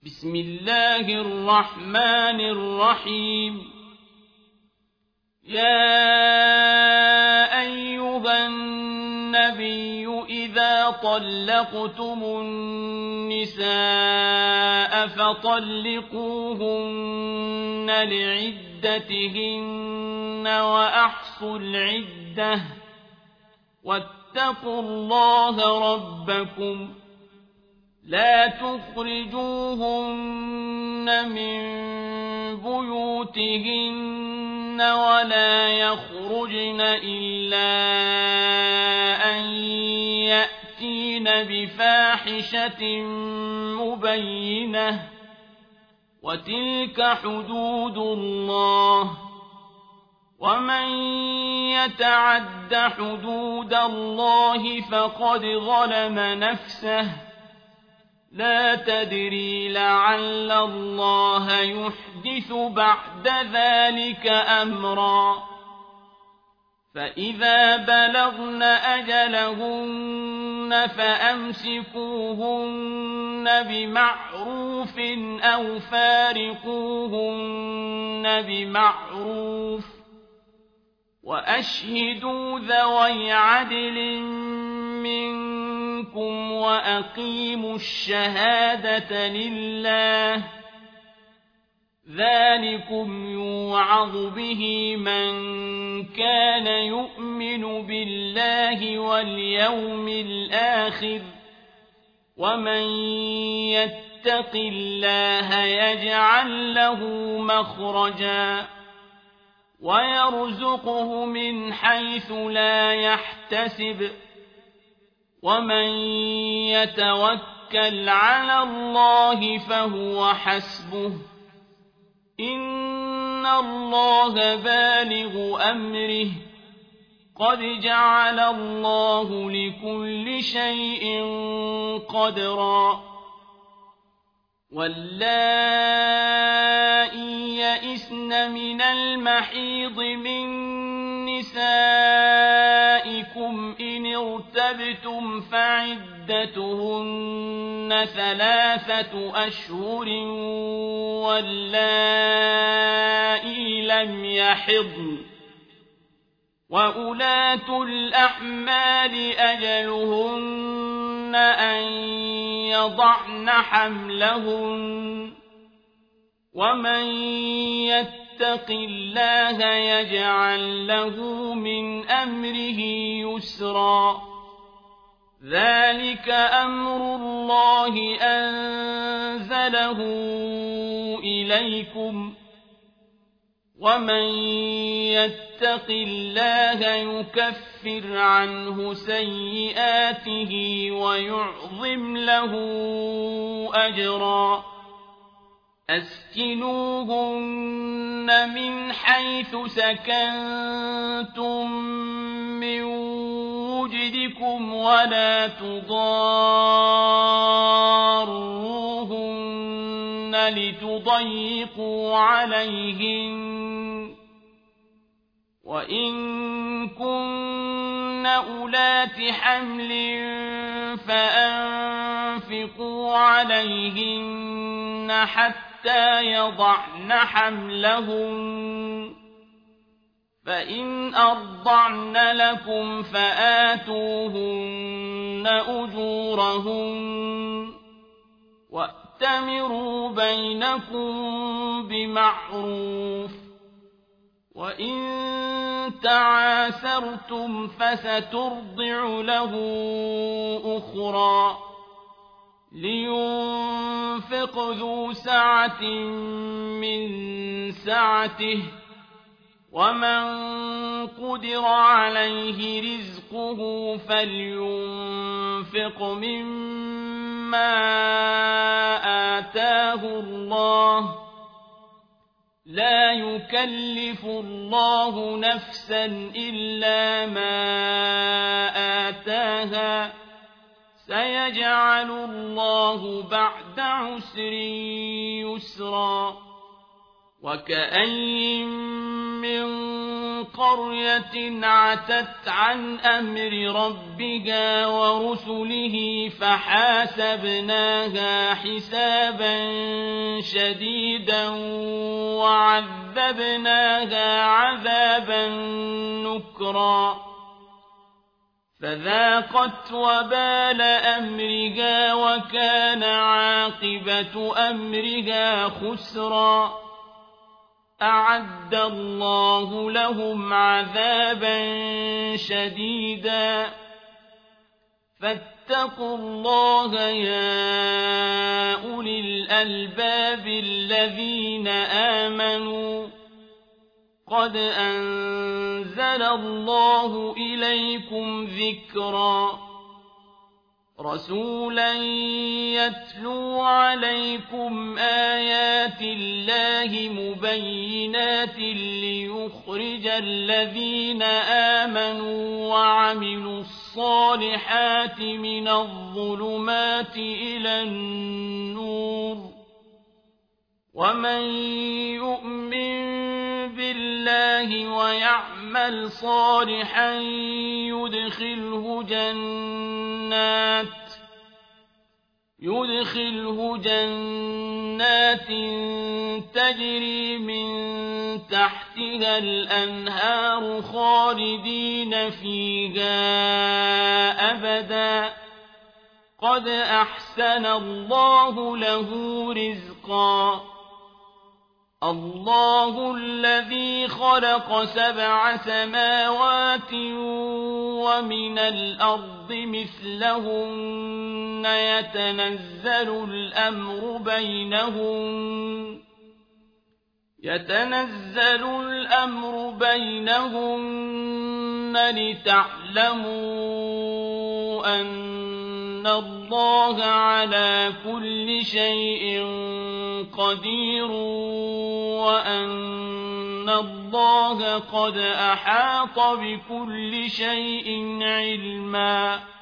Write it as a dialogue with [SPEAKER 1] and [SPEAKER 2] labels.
[SPEAKER 1] بسم الله الرحمن الرحيم يا أيها النبي إذا طلقتم النساء فطلقوهن لعدتهن وأحصوا العدة واتقوا الله ربكم لا تخرجوهن من بيوتهن ولا يخرجن إلا أن يأتين بفاحشة مبينة وتلك حدود الله ومن يتعد حدود الله فقد ظلم نفسه لا تدري لعل الله يحدث بعد ذلك أمرا فإذا بلغن أجلهن فأمسكوهن بمعروف أو فارقوهن بمعروف وأشهدوا ذوي عدل منكم وأقيموا الشهادة لله ذلكم يوعظ به من كان يؤمن بالله واليوم الآخر ومن يتق الله يجعل له مخرجا ويرزقه من حيث لا يحتسب ومن يتوكل على الله فهو حسبه إن الله بالغ أمره قد جعل الله لكل شيء قدرا واللائي يئسن من المحيض من نسائكم إن ارتبتم فعدتهن 3 أشهر واللائي لم يحضن وأولاة الأحمال أجلهن أن يضعن حملهن ومن يتق الله يجعل له من أمره يسرا ذلك أمر الله أنزله إليكم ومن يتق الله يكفر عنه سيئاته ويعظم له أجرا أسكنوهن من حيث سكنتم من وجدكم ولا تضاروهن لتضيقوا عليهن وإن كن أولات حمل فأنفقوا عليهن حتى يضعن حملهن فإن أرضعن لكم فآتوهن أجورهن وأتمروا بينكم بمعروف وإن تعاسرتم فسترضع له أخرى لينفق ذو سعة من سعته ومن قدر عليه رزقه فلينفق مما آتاه الله لا يكلف الله نفسا إلا ما آتاها سيجعل الله بعد عسر يسرا وكأين من قرية عتت عن أمر ربها ورسله فحاسبناها حسابا شديدا وعذبناها عذابا نكرا فذاقت وبال أمرها وكان عاقبة أمرها خسرا أعد الله لهم عذابا شديدا فاتقوا الله يا أولي الألباب الذين آمنوا قد أنزل الله إليكم ذكرا رسولا يتلو عليكم آيات الله مبينات ليخرج الذين آمنوا وعملوا الصالحات من الظلمات إلى النور ومن يؤمن بالله ويعمل صالحا يدخله جنات تجري من تحتها الأنهار خالدين فيها أبدا قد أحسن الله له رزقا الله الذي خلق 7 سماوات ومن الأرض مثلهن يتنزل الأمر بينهن لتعلموا أن الله على كل شيء قدير وأن الله قد أحاط بكل شيء علما